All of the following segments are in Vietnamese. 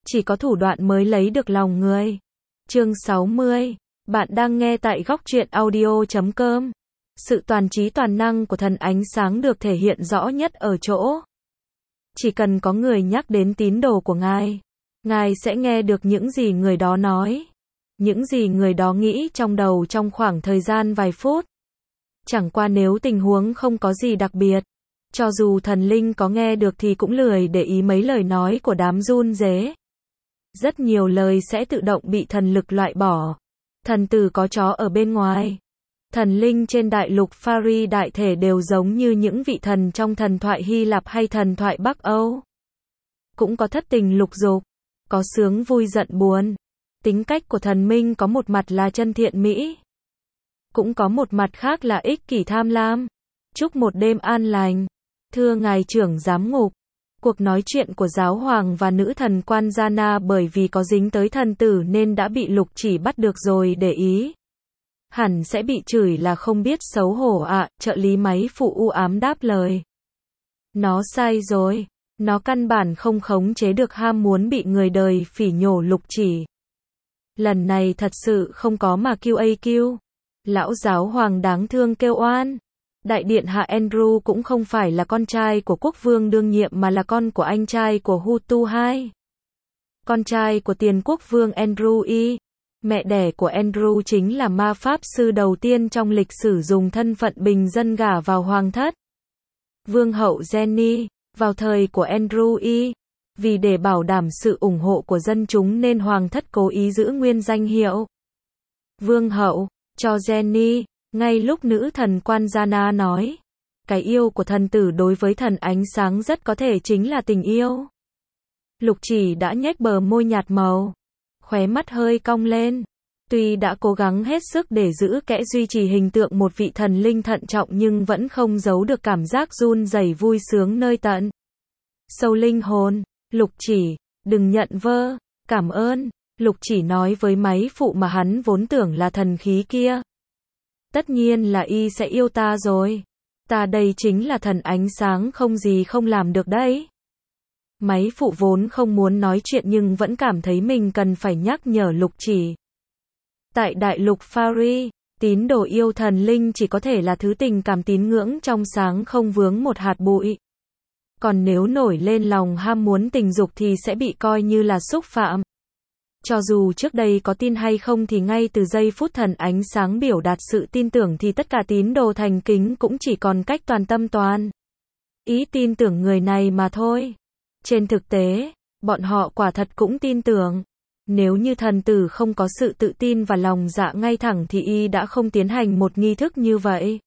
Chỉ có thủ đoạn mới lấy được lòng người. Chương 60. Bạn đang nghe tại góc truyện audio.com. Sự toàn trí toàn năng của thần ánh sáng được thể hiện rõ nhất ở chỗ. Chỉ cần có người nhắc đến tín đồ của Ngài, Ngài sẽ nghe được những gì người đó nói. Những gì người đó nghĩ trong đầu trong khoảng thời gian vài phút. Chẳng qua nếu tình huống không có gì đặc biệt, cho dù thần linh có nghe được thì cũng lười để ý mấy lời nói của đám run rế. Rất nhiều lời sẽ tự động bị thần lực loại bỏ. Thần tử có chó ở bên ngoài. Thần linh trên đại lục Fari đại thể đều giống như những vị thần trong thần thoại Hy Lạp hay thần thoại Bắc Âu. Cũng có thất tình lục dục, có sướng vui giận buồn. Tính cách của thần minh có một mặt là chân thiện mỹ, cũng có một mặt khác là ích kỷ tham lam. Chúc một đêm an lành. Thưa ngài trưởng giám ngục, cuộc nói chuyện của giáo hoàng và nữ thần quan Jana bởi vì có dính tới thần tử nên đã bị Lục Chỉ bắt được rồi để ý. Hẳn sẽ bị chửi là không biết xấu hổ ạ, trợ lý máy phụ u ám đáp lời. Nó sai rồi, nó căn bản không khống chế được ham muốn bị người đời phỉ nhổ Lục Chỉ. Lần này thật sự không có mà QAQ. Lão giáo hoàng đáng thương kêu oan. Đại điện hạ Andrew cũng không phải là con trai của quốc vương đương nhiệm mà là con của anh trai của Hutu II. Con trai của tiền quốc vương Andrew I. Mẹ đẻ của Andrew chính là ma pháp sư đầu tiên trong lịch sử dùng thân phận bình dân gả vào hoàng thất. Vương hậu Jenny, vào thời của Andrew I. Vì để bảo đảm sự ủng hộ của dân chúng nên hoàng thất cố ý giữ nguyên danh hiệu Vương hậu cho Jenny. Ngay lúc nữ thần quan Jana nói, cái yêu của thần tử đối với thần ánh sáng rất có thể chính là tình yêu. Lục Chỉ đã nhếch bờ môi nhạt màu, khóe mắt hơi cong lên. Tuy đã cố gắng hết sức để giữ kẽ duy trì hình tượng một vị thần linh thận trọng nhưng vẫn không giấu được cảm giác run rẩy vui sướng nơi tận sâu linh hồn. Lục Chỉ, đừng nhận vơ, cảm ơn. Lục Chỉ nói với máy phụ mà hắn vốn tưởng là thần khí kia. Tất nhiên là y sẽ yêu ta rồi. Ta đây chính là thần ánh sáng không gì không làm được đấy. Máy phụ vốn không muốn nói chuyện nhưng vẫn cảm thấy mình cần phải nhắc nhở Lục Chỉ. Tại đại lục Fari, tín đồ yêu thần linh chỉ có thể là thứ tình cảm tín ngưỡng trong sáng không vướng một hạt bụi. Còn nếu nổi lên lòng ham muốn tình dục thì sẽ bị coi như là xúc phạm. Cho dù trước đây có tin hay không thì ngay từ giây phút thần ánh sáng biểu đạt sự tin tưởng thì tất cả tín đồ thành kính cũng chỉ còn cách toàn tâm toàn ý tin tưởng người này mà thôi. Trên thực tế, bọn họ quả thật cũng tin tưởng. Nếu như thần tử không có sự tự tin và lòng dạ ngay thẳng thì y đã không tiến hành một nghi thức như vậy.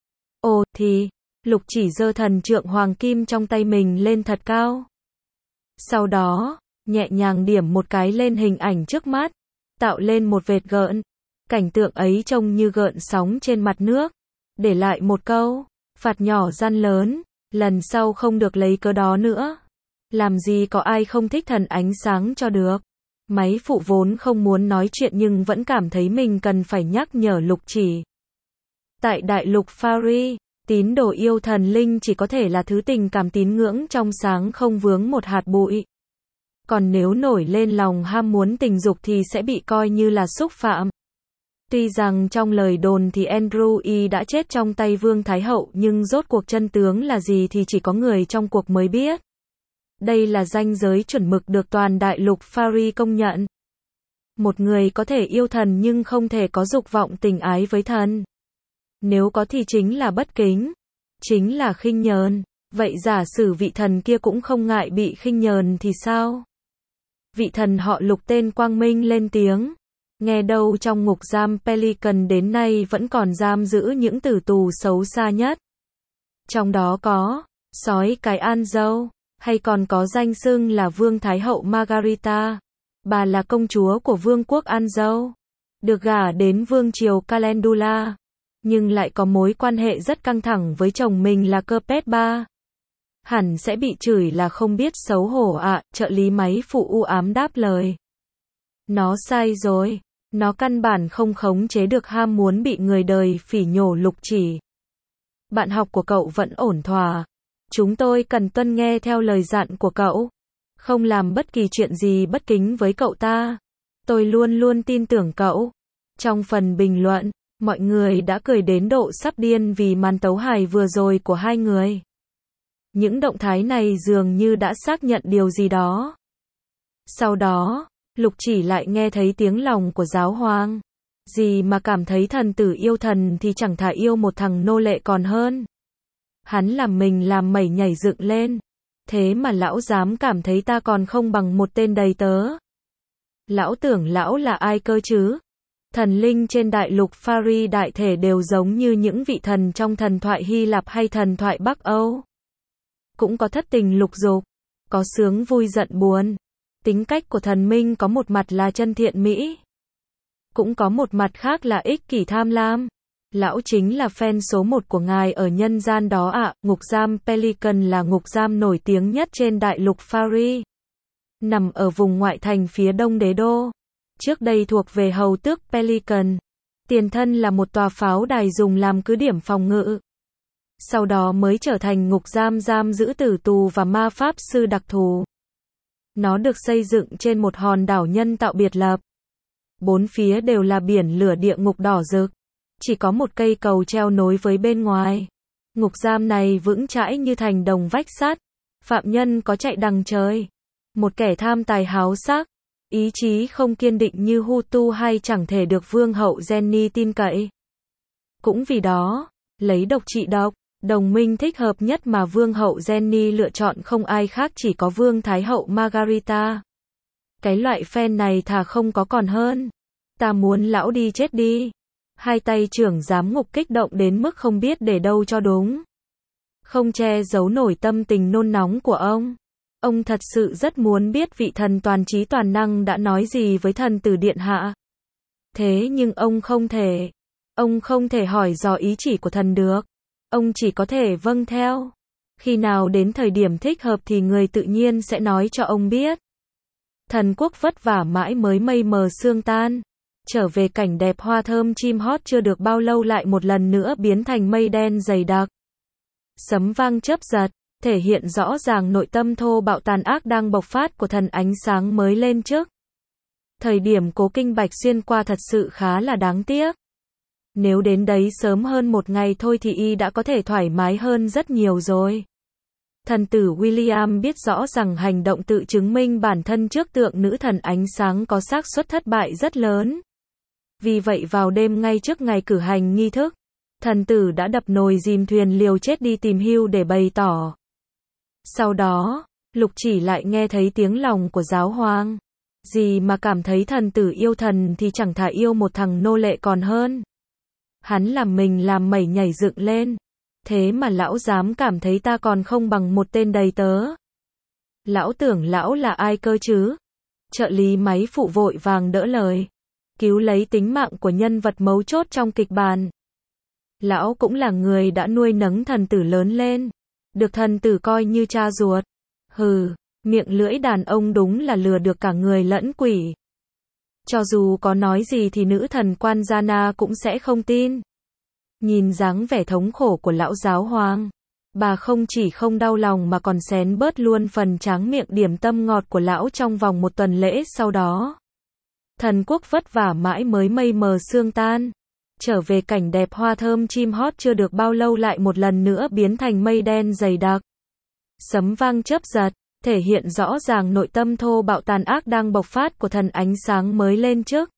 Ồ thì, Lục Chỉ giơ thần trượng hoàng kim trong tay mình lên thật cao. Sau đó, nhẹ nhàng điểm một cái lên hình ảnh trước mắt, tạo lên một vệt gợn. Cảnh tượng ấy trông như gợn sóng trên mặt nước. Để lại một câu, phạt nhỏ gian lớn, lần sau không được lấy cớ đó nữa. Làm gì có ai không thích thần ánh sáng cho được. Máy phụ vốn không muốn nói chuyện nhưng vẫn cảm thấy mình cần phải nhắc nhở Lục Chỉ. Tại đại lục Fari, tín đồ yêu thần linh chỉ có thể là thứ tình cảm tín ngưỡng trong sáng không vướng một hạt bụi. Còn nếu nổi lên lòng ham muốn tình dục thì sẽ bị coi như là xúc phạm. Tuy rằng trong lời đồn thì Andrew I đã chết trong tay Vương Thái Hậu nhưng rốt cuộc chân tướng là gì thì chỉ có người trong cuộc mới biết. Đây là ranh giới chuẩn mực được toàn đại lục Fari công nhận. Một người có thể yêu thần nhưng không thể có dục vọng tình ái với thần. Nếu có thì chính là bất kính, chính là khinh nhờn. Vậy giả sử vị thần kia cũng không ngại bị khinh nhờn thì sao? Vị thần họ Lục tên Quang Minh lên tiếng. Nghe đâu trong ngục giam Pelican đến nay vẫn còn giam giữ những tử tù xấu xa nhất. Trong đó có sói cái An Dâu, hay còn có danh xưng là Vương Thái Hậu Margarita. Bà là công chúa của Vương quốc An Dâu, được gả đến Vương triều Calendula, nhưng lại có mối quan hệ rất căng thẳng với chồng mình là Capet III. Hẳn sẽ bị chửi là không biết xấu hổ ạ, trợ lý máy phụ u ám đáp lời. Nó sai rồi, nó căn bản không khống chế được ham muốn bị người đời phỉ nhổ Lục Chỉ. Bạn học của cậu vẫn ổn thỏa. Chúng tôi cần tuân nghe theo lời dặn của cậu. không làm bất kỳ chuyện gì bất kính với cậu ta. Tôi luôn luôn tin tưởng cậu. Trong phần bình luận, mọi người đã cười đến độ sắp điên vì màn tấu hài vừa rồi của hai người. Những động thái này dường như đã xác nhận điều gì đó. Sau đó, Lục Chỉ lại nghe thấy tiếng lòng của Giáo Hoàng. Gì mà cảm thấy thần tử yêu thần thì chẳng thà yêu một thằng nô lệ còn hơn. Hắn làm mình làm mẩy nhảy dựng lên. Thế mà lão dám cảm thấy ta còn không bằng một tên đầy tớ. Lão tưởng lão là ai cơ chứ? Thần linh trên đại lục Fari đại thể đều giống như những vị thần trong thần thoại Hy Lạp hay thần thoại Bắc Âu. Cũng có thất tình lục dục, có sướng vui giận buồn. Tính cách của thần minh có một mặt là chân thiện mỹ, cũng có một mặt khác là ích kỷ tham lam. Lão chính là fan số 1 của ngài ở nhân gian đó ạ. Ngục giam Pelican là ngục giam nổi tiếng nhất trên đại lục Fari. Nằm ở vùng ngoại thành phía đông đế đô. Trước đây thuộc về hầu tước Pelican. Tiền thân là một tòa pháo đài dùng làm cứ điểm phòng ngự. Sau đó mới trở thành ngục giam giam giữ tử tù và ma pháp sư đặc thù. Nó được xây dựng trên một hòn đảo nhân tạo biệt lập. Bốn phía đều là biển lửa địa ngục đỏ rực. Chỉ có một cây cầu treo nối với bên ngoài. Ngục giam này vững chãi như thành đồng vách sắt. Phạm nhân có chạy đằng trời. Một kẻ tham tài háo sắc, ý chí không kiên định như Hutu hay chẳng thể được vương hậu Jenny tin cậy. Cũng vì đó, lấy độc trị độc, đồng minh thích hợp nhất mà vương hậu Jenny lựa chọn không ai khác chỉ có vương thái hậu Margarita. Cái loại fan này thà không có còn hơn. Ta muốn lão đi chết đi. Hai tay trưởng giám ngục kích động đến mức không biết để đâu cho đúng. Không che giấu nổi tâm tình nôn nóng của ông. Ông thật sự rất muốn biết vị thần toàn trí toàn năng đã nói gì với thần tử điện hạ. Thế nhưng ông không thể. Ông không thể hỏi dò ý chỉ của thần được. Ông chỉ có thể vâng theo. Khi nào đến thời điểm thích hợp thì người tự nhiên sẽ nói cho ông biết. Thần quốc vất vả mãi mới mây mờ sương tan. Trở về cảnh đẹp hoa thơm chim hót chưa được bao lâu lại một lần nữa biến thành mây đen dày đặc. Sấm vang chớp giật, thể hiện rõ ràng nội tâm thô bạo tàn ác đang bộc phát của thần ánh sáng mới lên trước. Thời điểm Cố Kinh Bạch xuyên qua thật sự khá là đáng tiếc. Nếu đến đấy sớm hơn một ngày thôi thì y đã có thể thoải mái hơn rất nhiều rồi. Thần tử William biết rõ rằng hành động tự chứng minh bản thân trước tượng nữ thần ánh sáng có xác suất thất bại rất lớn. Vì vậy vào đêm ngay trước ngày cử hành nghi thức, thần tử đã đập nồi dìm thuyền liều chết đi tìm Hugh để bày tỏ. Sau đó, Lục Chỉ lại nghe thấy tiếng lòng của Giáo Hoàng. Gì mà cảm thấy thần tử yêu thần thì chẳng thà yêu một thằng nô lệ còn hơn. Hắn làm mình làm mẩy nhảy dựng lên. Thế mà lão dám cảm thấy ta còn không bằng một tên đầy tớ. Lão tưởng lão là ai cơ chứ? Trợ lý máy phụ vội vàng đỡ lời. Cứu lấy tính mạng của nhân vật mấu chốt trong kịch bản. Lão cũng là người đã nuôi nấng thần tử lớn lên. Được thần tử coi như cha ruột. Hừ, miệng lưỡi đàn ông đúng là lừa được cả người lẫn quỷ. Cho dù có nói gì thì nữ thần Quan Giana cũng sẽ không tin. Nhìn dáng vẻ thống khổ của lão Giáo Hoàng, bà không chỉ không đau lòng mà còn xén bớt luôn phần tráng miệng điểm tâm ngọt của lão trong vòng một tuần lễ sau đó. Thần quốc vất vả mãi mới mây mờ sương tan. Trở về cảnh đẹp hoa thơm chim hót chưa được bao lâu lại một lần nữa biến thành mây đen dày đặc. Sấm vang chớp giật, thể hiện rõ ràng nội tâm thô bạo tàn ác đang bộc phát của thần ánh sáng mới lên trước.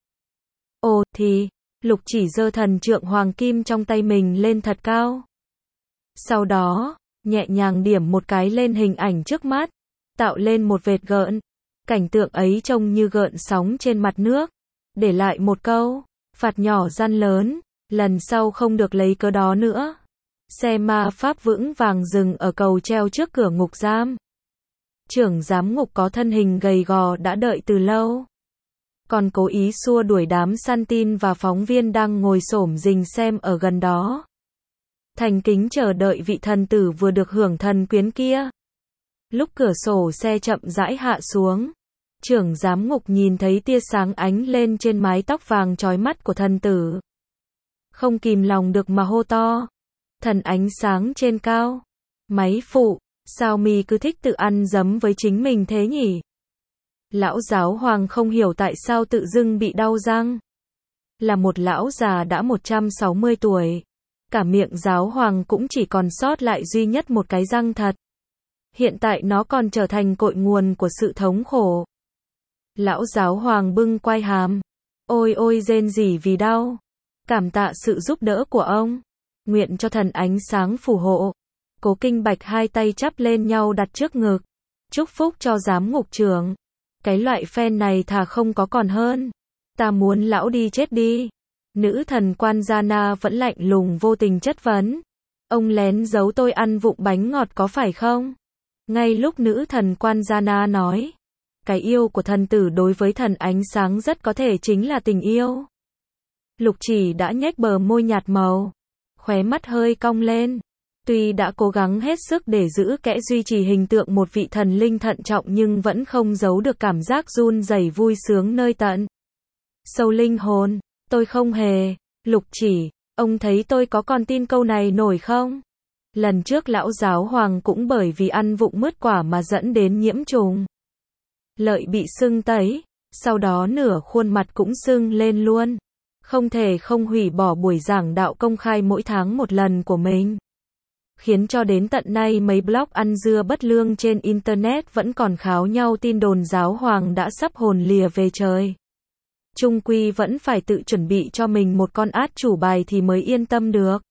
Ồ thì, Lục Chỉ giơ thần trượng hoàng kim trong tay mình lên thật cao. Sau đó, nhẹ nhàng điểm một cái lên hình ảnh trước mắt, tạo lên một vệt gợn. Cảnh tượng ấy trông như gợn sóng trên mặt nước. Để lại một câu, phạt nhỏ gian lớn, lần sau không được lấy cớ đó nữa. Xe ma pháp vững vàng dừng ở cầu treo trước cửa ngục giam. Trưởng giám ngục có thân hình gầy gò đã đợi từ lâu. Còn cố ý xua đuổi đám săn tin và phóng viên đang ngồi xổm rình xem ở gần đó. Thành kính chờ đợi vị thần tử vừa được hưởng thần quyến kia. Lúc cửa sổ xe chậm rãi hạ xuống, trưởng giám ngục nhìn thấy tia sáng ánh lên trên mái tóc vàng chói mắt của thần tử. Không kìm lòng được mà hô to. Thần ánh sáng trên cao. Máy phụ, Sao mi cứ thích tự ăn dấm với chính mình thế nhỉ? Lão giáo hoàng không hiểu tại sao tự dưng bị đau răng. Là một lão già đã 160 tuổi. Cả miệng giáo hoàng cũng chỉ còn sót lại duy nhất một cái răng thật. Hiện tại nó còn trở thành cội nguồn của sự thống khổ. Lão giáo hoàng bưng quai hàm. Ôi ôi rên rỉ vì đau. Cảm tạ sự giúp đỡ của ông. Nguyện cho thần ánh sáng phù hộ. Cố Kinh Bạch hai tay chắp lên nhau đặt trước ngực. Chúc phúc cho giám ngục trưởng. Cái loại phen này thà không có còn hơn. Ta muốn lão đi chết đi. Nữ thần quan Gia Na vẫn lạnh lùng vô tình chất vấn. Ông lén giấu tôi ăn vụng bánh ngọt có phải không? Ngay lúc nữ thần quan Gia Na nói. Cái yêu của thần tử đối với thần ánh sáng rất có thể chính là tình yêu. Lục Chỉ đã nhếch bờ môi nhạt màu. Khóe mắt hơi cong lên. Tuy đã cố gắng hết sức để giữ kẽ duy trì hình tượng một vị thần linh thận trọng nhưng vẫn không giấu được cảm giác run rẩy vui sướng nơi tận sâu linh hồn. Tôi không hề. Lục Chỉ, ông thấy tôi có còn tin câu này nổi không? Lần trước lão giáo hoàng cũng bởi vì ăn vụng mứt quả mà dẫn đến nhiễm trùng. Lợi bị sưng tấy, sau đó nửa khuôn mặt cũng sưng lên luôn. Không thể không hủy bỏ buổi giảng đạo công khai mỗi tháng một lần của mình. Khiến cho đến tận nay mấy blog ăn dưa bất lương trên Internet vẫn còn kháo nhau tin đồn giáo hoàng đã sắp hồn lìa về trời. Chung quy vẫn phải tự chuẩn bị cho mình một con át chủ bài thì mới yên tâm được.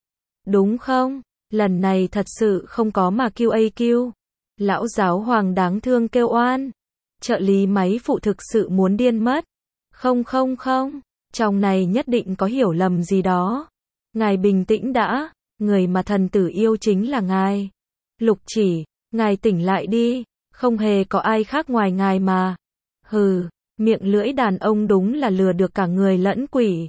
Đúng không? Lần này thật sự không có mà QAQ. Lão giáo hoàng đáng thương kêu oan. Trợ lý máy phụ thực sự muốn điên mất. Không. Trong này nhất định có hiểu lầm gì đó. Ngài bình tĩnh đã. Người mà thần tử yêu chính là ngài. Lục Chỉ, ngài tỉnh lại đi. Không hề có ai khác ngoài ngài mà. Hừ, miệng lưỡi đàn ông đúng là lừa được cả người lẫn quỷ.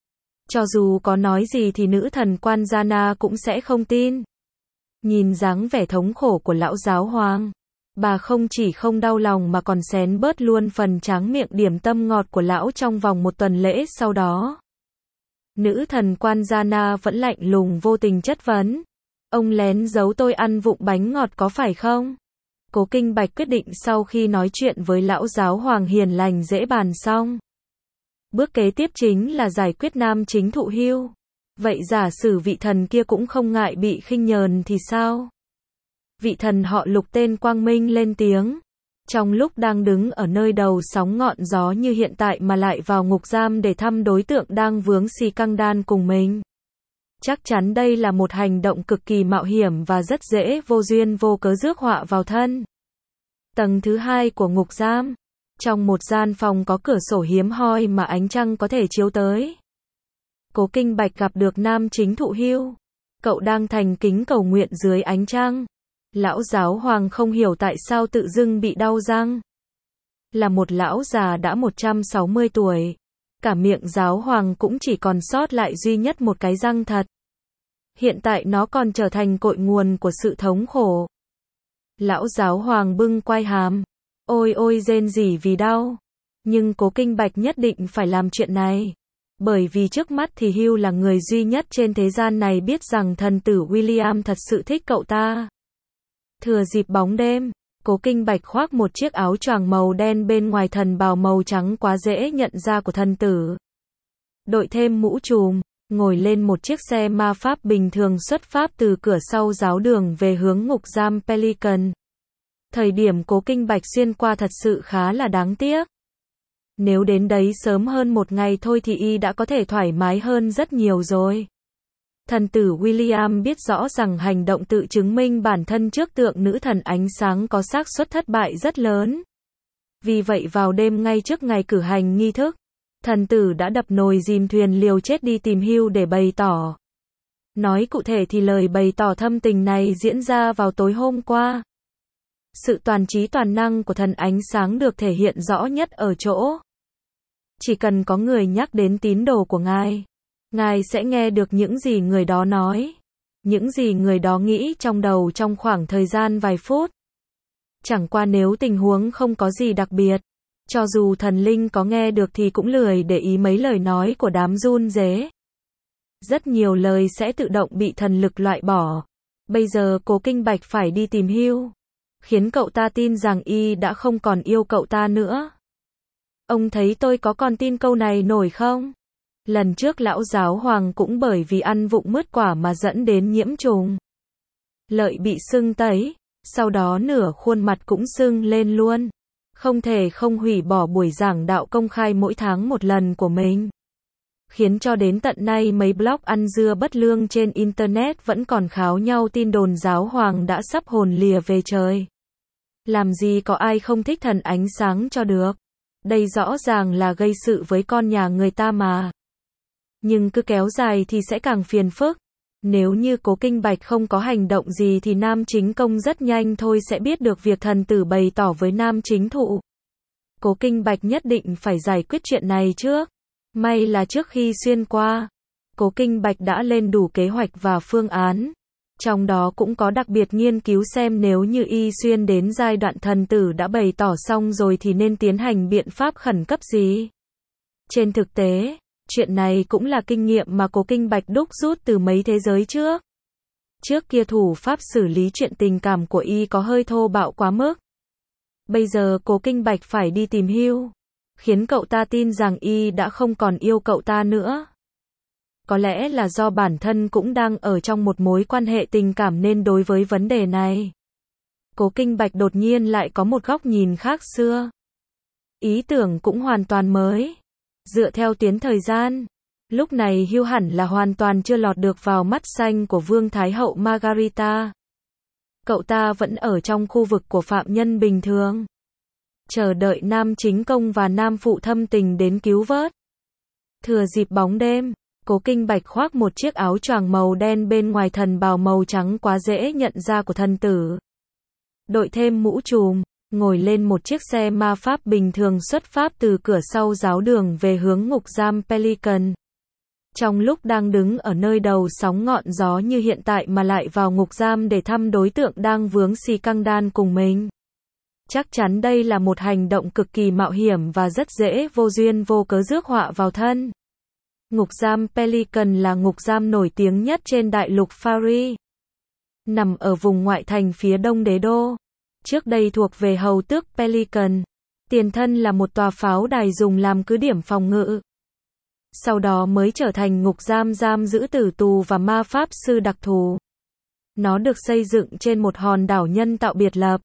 Cho dù có nói gì thì nữ thần quan Gia Na cũng sẽ không tin. Nhìn dáng vẻ thống khổ của lão giáo hoàng. Bà không chỉ không đau lòng mà còn xén bớt luôn phần tráng miệng điểm tâm ngọt của lão trong vòng một tuần lễ sau đó. Nữ thần quan Gia Na vẫn lạnh lùng vô tình chất vấn. Ông lén giấu tôi ăn vụng bánh ngọt có phải không? Cố Kinh Bạch quyết định sau khi nói chuyện với lão giáo hoàng hiền lành dễ bàn xong. Bước kế tiếp chính là giải quyết nam chính thụ hưu. Vậy giả sử vị thần kia cũng không ngại bị khinh nhờn thì sao? Vị thần họ Lục tên Quang Minh lên tiếng. Trong lúc đang đứng ở nơi đầu sóng ngọn gió như hiện tại mà lại vào ngục giam để thăm đối tượng đang vướng xì căng đan cùng mình. Chắc chắn đây là một hành động cực kỳ mạo hiểm và rất dễ vô duyên vô cớ rước họa vào thân. Tầng thứ 2 của ngục giam. Trong một gian phòng có cửa sổ hiếm hoi mà ánh trăng có thể chiếu tới. Cố Kinh Bạch gặp được nam chính thụ hưu. Cậu đang thành kính cầu nguyện dưới ánh trăng. Lão giáo hoàng không hiểu tại sao tự dưng bị đau răng. Là một lão già đã 160 tuổi. Cả miệng giáo hoàng cũng chỉ còn sót lại duy nhất một cái răng thật. Hiện tại nó còn trở thành cội nguồn của sự thống khổ. Lão giáo hoàng bưng quai hàm. Ôi ôi rên rỉ vì đau. Nhưng Cố Kinh Bạch nhất định phải làm chuyện này. Bởi vì trước mắt thì Hugh là người duy nhất trên thế gian này biết rằng thần tử William thật sự thích cậu ta. Thừa dịp bóng đêm, Cố Kinh Bạch khoác một chiếc áo choàng màu đen bên ngoài thần bào màu trắng quá dễ nhận ra của thần tử. Đội thêm mũ trùm, ngồi lên một chiếc xe ma pháp bình thường xuất phát từ cửa sau giáo đường về hướng ngục giam Pelican. Thời điểm Cố Kinh Bạch xuyên qua thật sự khá là đáng tiếc. Nếu đến đấy sớm hơn một ngày thôi thì y đã có thể thoải mái hơn rất nhiều rồi. Thần tử William biết rõ rằng hành động tự chứng minh bản thân trước tượng nữ thần ánh sáng có xác suất thất bại rất lớn. Vì vậy vào đêm ngay trước ngày cử hành nghi thức, thần tử đã đập nồi dìm thuyền liều chết đi tìm Hugh để bày tỏ. Nói cụ thể thì lời bày tỏ thâm tình này diễn ra vào tối hôm qua. Sự toàn trí toàn năng của thần ánh sáng được thể hiện rõ nhất ở chỗ. Chỉ cần có người nhắc đến tín đồ của ngài, ngài sẽ nghe được những gì người đó nói, những gì người đó nghĩ trong đầu trong khoảng thời gian vài phút. Chẳng qua nếu tình huống không có gì đặc biệt, cho dù thần linh có nghe được thì cũng lười để ý mấy lời nói của đám run rế. Rất nhiều lời sẽ tự động bị thần lực loại bỏ. Bây giờ Cố Kinh Bạch phải đi tìm Hugh, khiến cậu ta tin rằng y đã không còn yêu cậu ta nữa. Ông thấy tôi có còn tin câu này nổi không? Lần trước lão giáo hoàng cũng bởi vì ăn vụng mứt quả mà dẫn đến nhiễm trùng. Lợi bị sưng tấy, sau đó nửa khuôn mặt cũng sưng lên luôn. Không thể không hủy bỏ buổi giảng đạo công khai mỗi tháng một lần của mình. Khiến cho đến tận nay mấy blog ăn dưa bất lương trên Internet vẫn còn kháo nhau tin đồn giáo hoàng đã sắp hồn lìa về trời. Làm gì có ai không thích thần ánh sáng cho được. Đây rõ ràng là gây sự với con nhà người ta mà. Nhưng cứ kéo dài thì sẽ càng phiền phức. Nếu như Cố Kinh Bạch không có hành động gì thì nam chính công rất nhanh thôi sẽ biết được việc thần tử bày tỏ với nam chính thụ. Cố Kinh Bạch nhất định phải giải quyết chuyện này trước. May là trước khi xuyên qua, Cố Kinh Bạch đã lên đủ kế hoạch và phương án. Trong đó cũng có đặc biệt nghiên cứu xem nếu như y xuyên đến giai đoạn thần tử đã bày tỏ xong rồi thì nên tiến hành biện pháp khẩn cấp gì. Trên thực tế, chuyện này cũng là kinh nghiệm mà Cố Kinh Bạch đúc rút từ mấy thế giới trước. Trước kia thủ pháp xử lý chuyện tình cảm của y có hơi thô bạo quá mức. Bây giờ Cố Kinh Bạch phải đi tìm Hugh, khiến cậu ta tin rằng y đã không còn yêu cậu ta nữa. Có lẽ là do bản thân cũng đang ở trong một mối quan hệ tình cảm nên đối với vấn đề này, Cố Kinh Bạch đột nhiên lại có một góc nhìn khác xưa. Ý tưởng cũng hoàn toàn mới. Dựa theo tuyến thời gian, lúc này Hugh hẳn là hoàn toàn chưa lọt được vào mắt xanh của Vương Thái hậu Margarita. Cậu ta vẫn ở trong khu vực của phạm nhân bình thường, chờ đợi nam chính công và nam phụ thâm tình đến cứu vớt. Thừa dịp bóng đêm, Cố Kinh Bạch khoác một chiếc áo choàng màu đen bên ngoài thần bào màu trắng quá dễ nhận ra của thần tử. Đội thêm mũ trùm, ngồi lên một chiếc xe ma pháp bình thường xuất phát từ cửa sau giáo đường về hướng ngục giam Pelican. Trong lúc đang đứng ở nơi đầu sóng ngọn gió như hiện tại mà lại vào ngục giam để thăm đối tượng đang vướng xì căng đan cùng mình. Chắc chắn đây là một hành động cực kỳ mạo hiểm và rất dễ vô duyên vô cớ rước họa vào thân. Ngục giam Pelican là ngục giam nổi tiếng nhất trên đại lục Faerie, nằm ở vùng ngoại thành phía đông đế đô. Trước đây thuộc về hầu tước Pelican, tiền thân là một tòa pháo đài dùng làm cứ điểm phòng ngự. Sau đó mới trở thành ngục giam giam giữ tử tù và ma pháp sư đặc thù. Nó được xây dựng trên một hòn đảo nhân tạo biệt lập.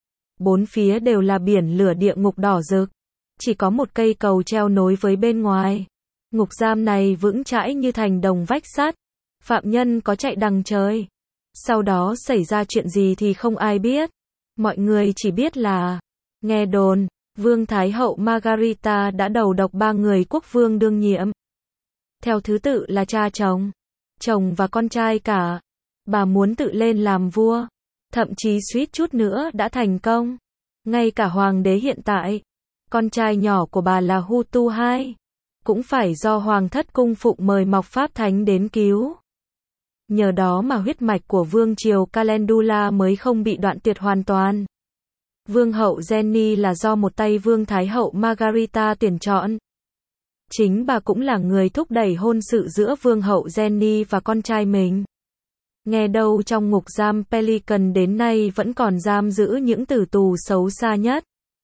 Bốn phía đều là biển lửa địa ngục đỏ rực. Chỉ có một cây cầu treo nối với bên ngoài. Ngục giam này vững chãi như thành đồng vách sắt. Phạm nhân có chạy đằng trời. Sau đó xảy ra chuyện gì thì không ai biết. Mọi người chỉ biết là, nghe đồn, Vương Thái hậu Margarita đã đầu độc 3 người quốc vương đương nhiệm. Theo thứ tự là cha chồng, chồng và con trai cả. Bà muốn tự lên làm vua. Thậm chí suýt chút nữa đã thành công. Ngay cả hoàng đế hiện tại, con trai nhỏ của bà là Hutu II, cũng phải do hoàng thất cung phụng mời mọc pháp thánh đến cứu. Nhờ đó mà huyết mạch của vương triều Calendula mới không bị đoạn tuyệt hoàn toàn. Vương hậu Jenny là do một tay Vương Thái hậu Margarita tuyển chọn. Chính bà cũng là người thúc đẩy hôn sự giữa Vương hậu Jenny và con trai mình. Nghe đâu trong ngục giam Pelican đến nay vẫn còn giam giữ những tử tù xấu xa nhất.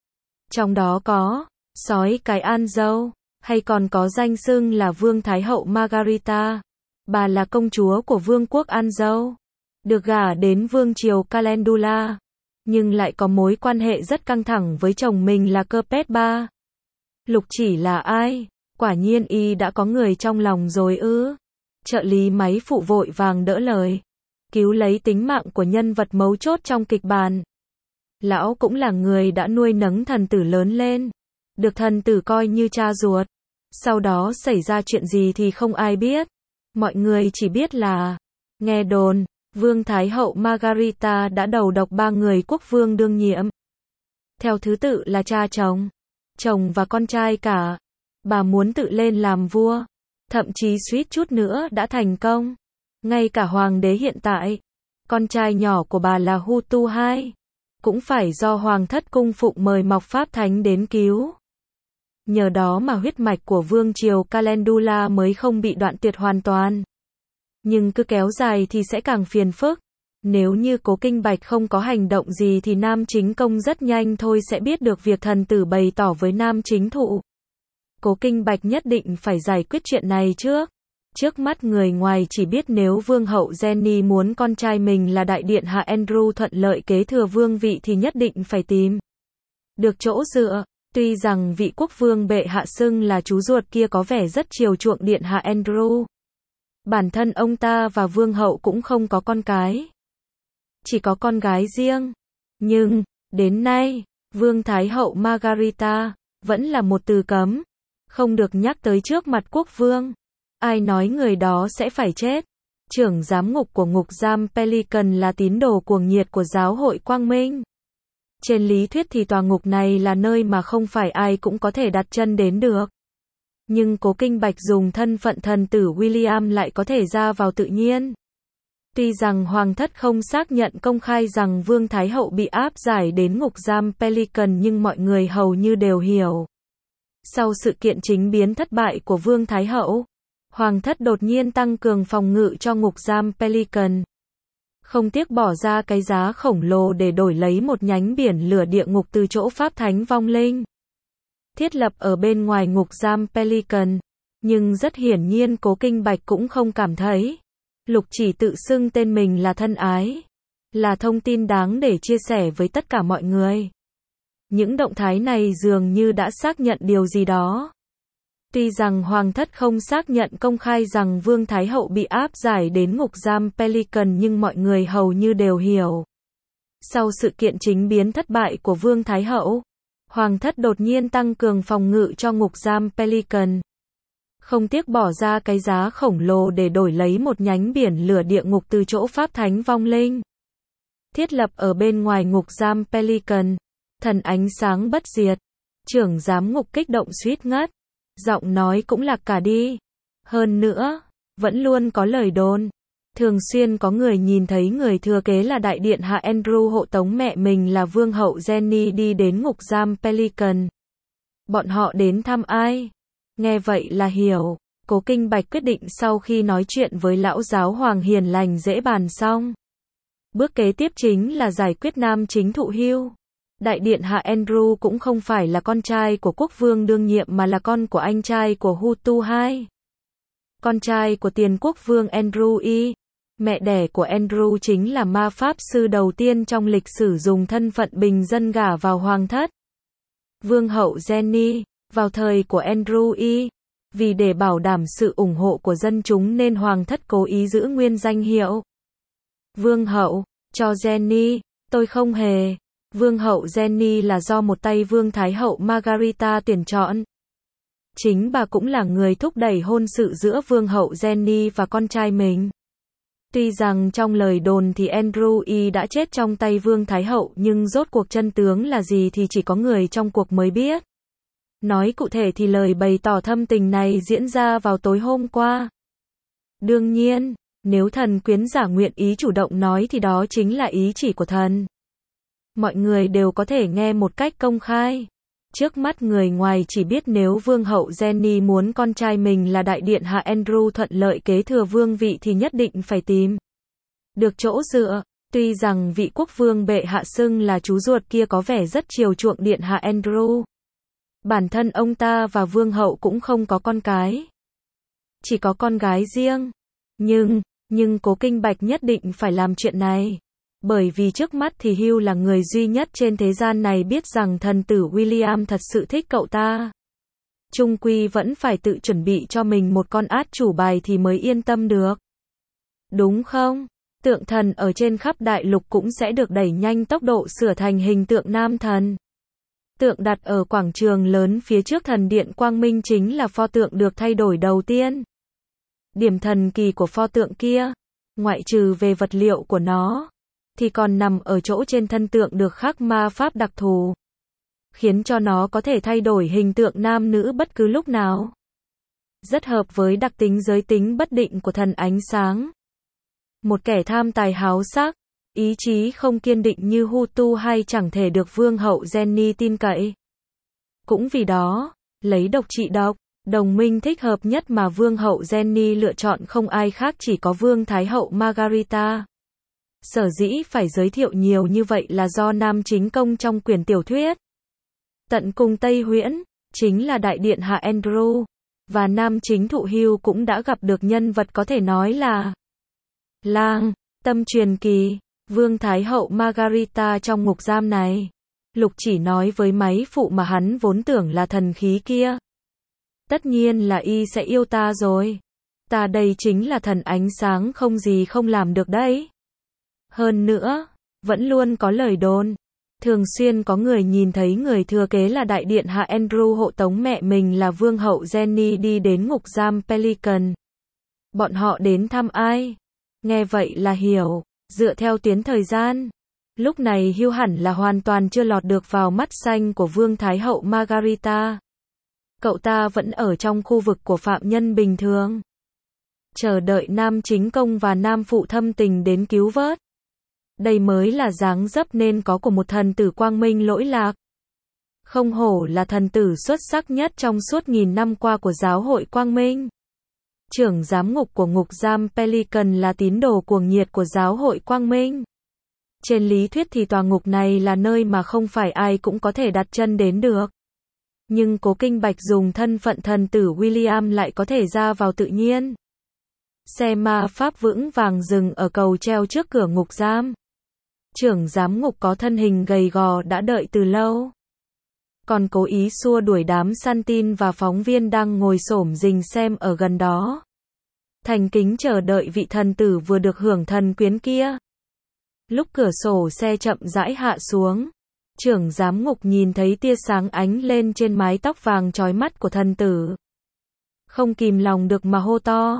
Trong đó có sói cái An Dâu, hay còn có danh xưng là Vương Thái hậu Margarita. Bà là công chúa của vương quốc An Dâu, được gả đến vương triều Calendula, nhưng lại có mối quan hệ rất căng thẳng với chồng mình là Capet III. Lục Chỉ là ai? Quả nhiên y đã có người trong lòng rồi ư? Trợ lý máy phụ vội vàng đỡ lời, cứu lấy tính mạng của nhân vật mấu chốt trong kịch bản. Lão cũng là người đã nuôi nấng thần tử lớn lên, được thần tử coi như cha ruột. Sau đó xảy ra chuyện gì thì không ai biết. Mọi người chỉ biết là, nghe đồn, Vương Thái hậu Margarita đã đầu độc 3 người quốc vương đương nhiệm. Theo thứ tự là cha chồng, chồng và con trai cả. Bà muốn tự lên làm vua. Thậm chí suýt chút nữa đã thành công. Ngay cả hoàng đế hiện tại, con trai nhỏ của bà là Hutu II, cũng phải do hoàng thất cung phụng mời mọc pháp thánh đến cứu. Nhờ đó mà huyết mạch của vương triều Calendula mới không bị đoạn tuyệt hoàn toàn. Nhưng cứ kéo dài thì sẽ càng phiền phức. Nếu như Cố Kinh Bạch không có hành động gì thì nam chính công rất nhanh thôi sẽ biết được việc thần tử bày tỏ với nam chính thụ. Cố Kinh Bạch nhất định phải giải quyết chuyện này trước. Trước mắt người ngoài chỉ biết nếu vương hậu Jenny muốn con trai mình là đại điện hạ Andrew thuận lợi kế thừa vương vị thì nhất định phải tìm được chỗ dựa. Tuy rằng vị quốc vương bệ hạ xưng là chú ruột kia có vẻ rất chiều chuộng điện hạ Andrew. Bản thân ông ta và vương hậu cũng không có con cái. Chỉ có con gái riêng. Nhưng, đến nay, vương thái hậu Margarita, vẫn là một từ cấm. Không được nhắc tới trước mặt quốc vương. Ai nói người đó sẽ phải chết. Trưởng giám ngục của ngục giam Pelican là tín đồ cuồng nhiệt của giáo hội Quang Minh. Trên lý thuyết thì tòa ngục này là nơi mà không phải ai cũng có thể đặt chân đến được. Nhưng Cố Kinh Bạch dùng thân phận thần tử William lại có thể ra vào tự nhiên. Tuy rằng hoàng thất không xác nhận công khai rằng vương thái hậu bị áp giải đến ngục giam Pelican nhưng mọi người hầu như đều hiểu. Sau sự kiện chính biến thất bại của vương thái hậu, hoàng thất đột nhiên tăng cường phòng ngự cho ngục giam Pelican. Không tiếc bỏ ra cái giá khổng lồ để đổi lấy một nhánh biển lửa địa ngục từ chỗ Pháp Thánh Vong Linh. Thiết lập ở bên ngoài ngục giam Pelican. Nhưng rất hiển nhiên Cố Kinh Bạch cũng không cảm thấy. Lục chỉ tự xưng tên mình là thân ái. Là thông tin đáng để chia sẻ với tất cả mọi người. Những động thái này dường như đã xác nhận điều gì đó. Tuy rằng hoàng thất không xác nhận công khai rằng vương thái hậu bị áp giải đến ngục giam Pelican nhưng mọi người hầu như đều hiểu. Sau sự kiện chính biến thất bại của vương thái hậu, hoàng thất đột nhiên tăng cường phòng ngự cho ngục giam Pelican. Không tiếc bỏ ra cái giá khổng lồ để đổi lấy một nhánh biển lửa địa ngục từ chỗ Pháp Thánh Vong Linh. Thiết lập ở bên ngoài ngục giam Pelican. Thần ánh sáng bất diệt. Trưởng giám ngục kích động suýt ngất. Giọng nói cũng lạc cả đi. Hơn nữa, vẫn luôn có lời đồn. Thường xuyên có người nhìn thấy người thừa kế là đại điện hạ Andrew hộ tống mẹ mình là vương hậu Jenny đi đến ngục giam Pelican. Bọn họ đến thăm ai? Nghe vậy là hiểu. Cố Kinh Bạch quyết định sau khi nói chuyện với lão giáo hoàng hiền lành dễ bàn xong. Bước kế tiếp chính là giải quyết nam chính thụ hưu. Đại điện hạ Andrew cũng không phải là con trai của quốc vương đương nhiệm mà là con của anh trai của Hutu II. Con trai của tiền quốc vương Andrew I. Mẹ đẻ của Andrew chính là ma pháp sư đầu tiên trong lịch sử dùng thân phận bình dân gả vào hoàng thất. Vương hậu Jenny, vào thời của Andrew I. Vì để bảo đảm sự ủng hộ của dân chúng nên hoàng thất cố ý giữ nguyên danh hiệu vương hậu cho Jenny. Tôi không hề. Vương hậu Jenny là do một tay vương thái hậu Margarita tuyển chọn. Chính bà cũng là người thúc đẩy hôn sự giữa vương hậu Jenny và con trai mình. Tuy rằng trong lời đồn thì Andrew I đã chết trong tay vương thái hậu nhưng rốt cuộc chân tướng là gì thì chỉ có người trong cuộc mới biết. Nói cụ thể thì lời bày tỏ thâm tình này diễn ra vào tối hôm qua. Đương nhiên, nếu thần quyến giả nguyện ý chủ động nói thì đó chính là ý chỉ của thần. Mọi người đều có thể nghe một cách công khai. Trước mắt người ngoài chỉ biết nếu vương hậu Jenny muốn con trai mình là đại điện hạ Andrew thuận lợi kế thừa vương vị thì nhất định phải tìm được chỗ dựa. Tuy rằng vị quốc vương bệ hạ xưng là chú ruột kia có vẻ rất chiều chuộng điện hạ Andrew. Bản thân ông ta và vương hậu cũng không có con cái. Chỉ có con gái riêng. Nhưng Cố Kinh Bạch nhất định phải làm chuyện này. Bởi vì trước mắt thì Hugh là người duy nhất trên thế gian này biết rằng thần tử William thật sự thích cậu ta. Chung quy vẫn phải tự chuẩn bị cho mình một con át chủ bài thì mới yên tâm được. Đúng không? Tượng thần ở trên khắp đại lục cũng sẽ được đẩy nhanh tốc độ sửa thành hình tượng nam thần. Tượng đặt ở quảng trường lớn phía trước thần điện Quang Minh chính là pho tượng được thay đổi đầu tiên. Điểm thần kỳ của pho tượng kia, ngoại trừ về vật liệu của nó, thì còn nằm ở chỗ trên thân tượng được khắc ma pháp đặc thù, khiến cho nó có thể thay đổi hình tượng nam nữ bất cứ lúc nào. Rất hợp với đặc tính giới tính bất định của thần ánh sáng. Một kẻ tham tài háo sắc, ý chí không kiên định như Hutu hay chẳng thể được vương hậu Jenny tin cậy. Cũng vì đó, lấy độc trị độc, đồng minh thích hợp nhất mà vương hậu Jenny lựa chọn không ai khác chỉ có vương thái hậu Margarita. Sở dĩ phải giới thiệu nhiều như vậy là do nam chính công trong quyển tiểu thuyết Tận cùng Tây Huyễn, chính là đại điện hạ Andrew, và nam chính thụ hưu cũng đã gặp được nhân vật có thể nói là lang tâm truyền kỳ, Vương Thái hậu Margarita trong ngục giam này. Lục chỉ nói với máy phụ mà hắn vốn tưởng là thần khí kia. Tất nhiên là y sẽ yêu ta rồi. Ta đây chính là thần ánh sáng không gì không làm được đấy. Hơn nữa, vẫn luôn có lời đồn. Thường xuyên có người nhìn thấy người thừa kế là đại điện hạ Andrew hộ tống mẹ mình là vương hậu Jenny đi đến ngục giam Pelican. Bọn họ đến thăm ai? Nghe vậy là hiểu, dựa theo tuyến thời gian. Lúc này Hugh hẳn là hoàn toàn chưa lọt được vào mắt xanh của Vương Thái hậu Margarita. Cậu ta vẫn ở trong khu vực của phạm nhân bình thường. Chờ đợi nam chính công và nam phụ thâm tình đến cứu vớt. Đây mới là dáng dấp nên có của một thần tử quang minh lỗi lạc. Không hổ là thần tử xuất sắc nhất trong suốt nghìn năm qua của giáo hội quang minh. Trưởng giám ngục của ngục giam Pelican là tín đồ cuồng nhiệt của giáo hội quang minh. Trên lý thuyết thì tòa ngục này là nơi mà không phải ai cũng có thể đặt chân đến được. Nhưng Cố Kinh Bạch dùng thân phận thần tử William lại có thể ra vào tự nhiên. Xe ma pháp vững vàng dừng ở cầu treo trước cửa ngục giam. Trưởng giám ngục có thân hình gầy gò đã đợi từ lâu. Còn cố ý xua đuổi đám săn tin và phóng viên đang ngồi xổm rình xem ở gần đó. Thành kính chờ đợi vị thần tử vừa được hưởng thần quyến kia. Lúc cửa sổ xe chậm rãi hạ xuống, trưởng giám ngục nhìn thấy tia sáng ánh lên trên mái tóc vàng chói mắt của thần tử. Không kìm lòng được mà hô to.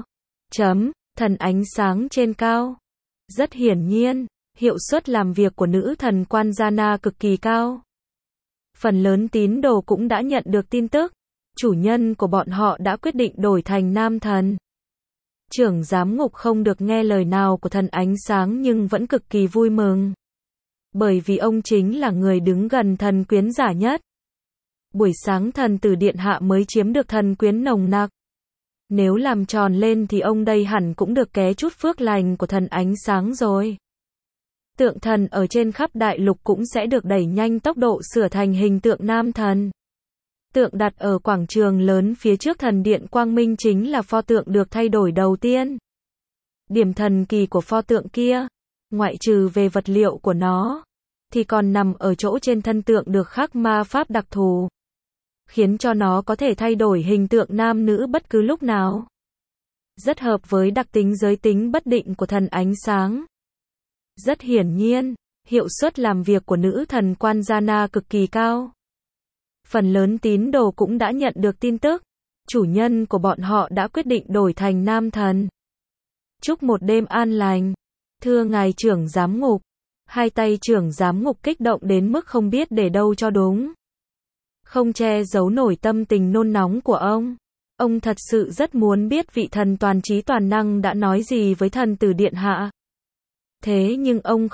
Thần ánh sáng trên cao. Rất hiển nhiên, hiệu suất làm việc của nữ thần quan Gianna cực kỳ cao. Phần lớn tín đồ cũng đã nhận được tin tức. Chủ nhân của bọn họ đã quyết định đổi thành nam thần. Trưởng giám ngục không được nghe lời nào của thần ánh sáng nhưng vẫn cực kỳ vui mừng. Bởi vì ông chính là người đứng gần thần quyến giả nhất. Buổi sáng thần tử điện hạ mới chiếm được thần quyến nồng nặc. Nếu làm tròn lên thì ông đây hẳn cũng được ké chút phước lành của thần ánh sáng rồi. Tượng thần ở trên khắp đại lục cũng sẽ được đẩy nhanh tốc độ sửa thành hình tượng nam thần. Tượng đặt ở quảng trường lớn phía trước thần điện Quang Minh chính là pho tượng được thay đổi đầu tiên. Điểm thần kỳ của pho tượng kia, ngoại trừ về vật liệu của nó, thì còn nằm ở chỗ trên thân tượng được khắc ma pháp đặc thù, khiến cho nó có thể thay đổi hình tượng nam nữ bất cứ lúc nào. Rất hợp với đặc tính giới tính bất định của thần ánh sáng. Rất hiển nhiên, hiệu suất làm việc của nữ thần quan Gianna cực kỳ cao. Phần lớn tín đồ cũng đã nhận được tin tức. Chủ nhân của bọn họ đã quyết định đổi thành nam thần. Chúc một đêm an lành. Thưa ngài trưởng giám ngục. Hai tay trưởng giám ngục kích động đến mức không biết để đâu cho đúng. Không che giấu nổi tâm tình nôn nóng của ông. Ông thật sự rất muốn biết vị thần toàn trí toàn năng đã nói gì với thần tử điện hạ. Thế nhưng ông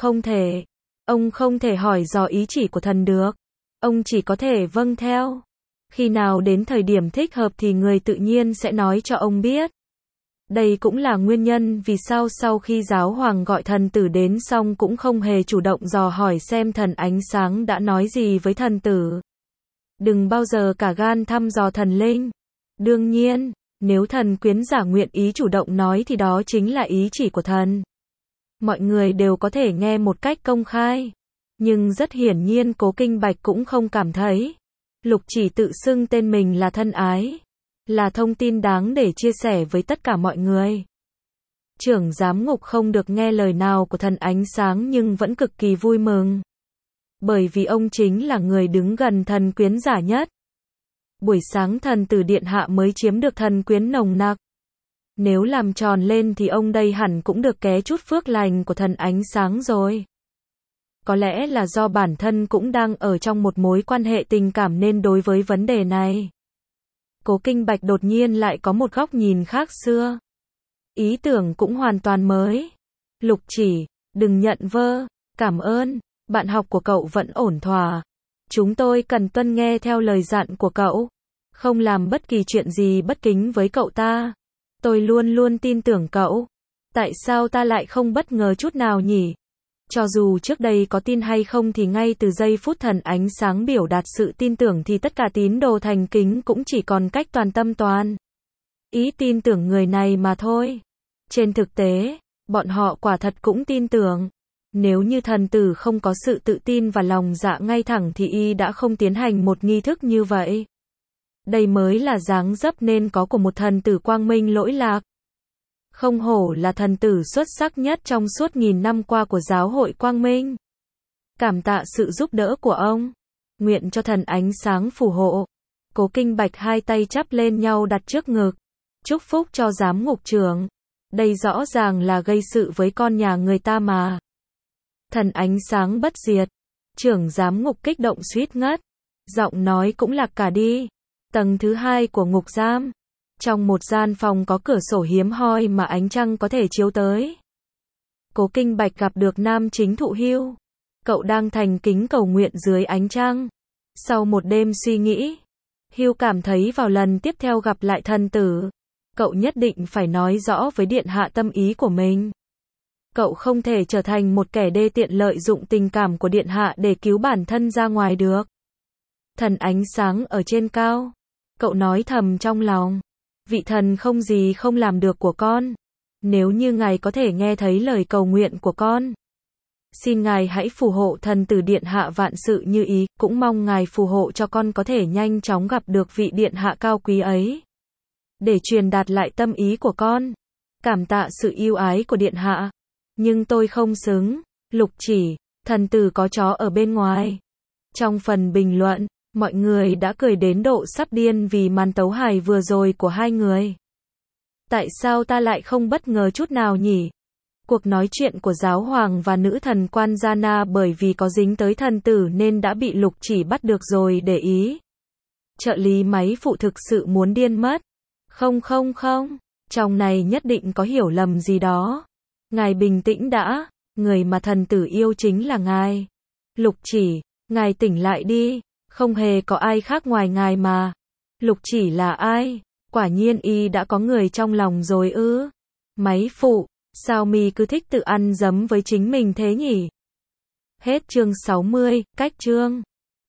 không thể hỏi dò ý chỉ của thần được. Ông chỉ có thể vâng theo. Khi nào đến thời điểm thích hợp thì người tự nhiên sẽ nói cho ông biết. Đây cũng là nguyên nhân vì sao sau khi giáo hoàng gọi thần tử đến xong cũng không hề chủ động dò hỏi xem thần ánh sáng đã nói gì với thần tử. Đừng bao giờ cả gan thăm dò thần linh. Đương nhiên, nếu thần quyến giả nguyện ý chủ động nói thì đó chính là ý chỉ của thần. Mọi người đều có thể nghe một cách công khai. Nhưng rất hiển nhiên Cố Kinh Bạch cũng không cảm thấy. Lục chỉ tự xưng tên mình là thân ái. Là thông tin đáng để chia sẻ với tất cả mọi người. Trưởng giám ngục không được nghe lời nào của thần ánh sáng nhưng vẫn cực kỳ vui mừng. Bởi vì ông chính là người đứng gần thần quyến giả nhất. Buổi sáng thần tử điện hạ mới chiếm được thần quyến nồng nặc. Nếu làm tròn lên thì ông đây hẳn cũng được ké chút phước lành của thần ánh sáng rồi. Có lẽ là do bản thân cũng đang ở trong một mối quan hệ tình cảm nên đối với vấn đề này. Cố Kinh Bạch đột nhiên lại có một góc nhìn khác xưa. Ý tưởng cũng hoàn toàn mới. Lục chỉ, đừng nhận vơ, cảm ơn, bạn học của cậu vẫn ổn thỏa. Chúng tôi cần tuân nghe theo lời dặn của cậu. Không làm bất kỳ chuyện gì bất kính với cậu ta. Tôi luôn luôn tin tưởng cậu. Tại sao ta lại không bất ngờ chút nào nhỉ? Cho dù trước đây có tin hay không thì ngay từ giây phút thần ánh sáng biểu đạt sự tin tưởng thì tất cả tín đồ thành kính cũng chỉ còn cách toàn tâm toàn ý tin tưởng người này mà thôi. Trên thực tế, bọn họ quả thật cũng tin tưởng. Nếu như thần tử không có sự tự tin và lòng dạ ngay thẳng thì y đã không tiến hành một nghi thức như vậy. Đây mới là dáng dấp nên có của một thần tử quang minh lỗi lạc. Không hổ là thần tử xuất sắc nhất trong suốt 1000 năm qua của giáo hội quang minh. Cảm tạ sự giúp đỡ của ông. Nguyện cho thần ánh sáng phù hộ. Cố Kinh Bạch hai tay chắp lên nhau đặt trước ngực. Chúc phúc cho giám ngục trưởng. Đây rõ ràng là gây sự với con nhà người ta mà. Thần ánh sáng bất diệt. Trưởng giám ngục kích động suýt ngất. Giọng nói cũng lạc cả đi. Tầng thứ 2 của ngục giam. Trong một gian phòng có cửa sổ hiếm hoi mà ánh trăng có thể chiếu tới. Cố Kinh Bạch gặp được nam chính thụ Hưu. Cậu đang thành kính cầu nguyện dưới ánh trăng. Sau một đêm suy nghĩ, Hưu cảm thấy vào lần tiếp theo gặp lại thần tử, cậu nhất định phải nói rõ với điện hạ tâm ý của mình. Cậu không thể trở thành một kẻ đê tiện lợi dụng tình cảm của điện hạ để cứu bản thân ra ngoài được. Thần ánh sáng ở trên cao. Cậu nói thầm trong lòng. Vị thần không gì không làm được của con. Nếu như ngài có thể nghe thấy lời cầu nguyện của con, xin ngài hãy phù hộ thần tử điện hạ vạn sự như ý, cũng mong ngài phù hộ cho con có thể nhanh chóng gặp được vị điện hạ cao quý ấy, để truyền đạt lại tâm ý của con. Cảm tạ sự yêu ái của điện hạ. Nhưng tôi không xứng. Lục Chỉ, thần tử có chó ở bên ngoài. Trong phần bình luận, mọi người đã cười đến độ sắp điên vì màn tấu hài vừa rồi của hai người. Tại sao ta lại không bất ngờ chút nào nhỉ? Cuộc nói chuyện của giáo hoàng và nữ thần quan Giana bởi vì có dính tới thần tử nên đã bị Lục Chỉ bắt được rồi để ý. Trợ lý máy phụ thực sự muốn điên mất. Không, trong này nhất định có hiểu lầm gì đó. Ngài bình tĩnh đã, người mà thần tử yêu chính là ngài. Lục Chỉ, ngài tỉnh lại đi, không hề có ai khác ngoài ngài mà. Lục Chỉ là ai? Quả nhiên y đã có người trong lòng rồi ư? Máy phụ, sao mi cứ thích tự ăn dấm với chính mình thế nhỉ? Hết chương 60, cách chương.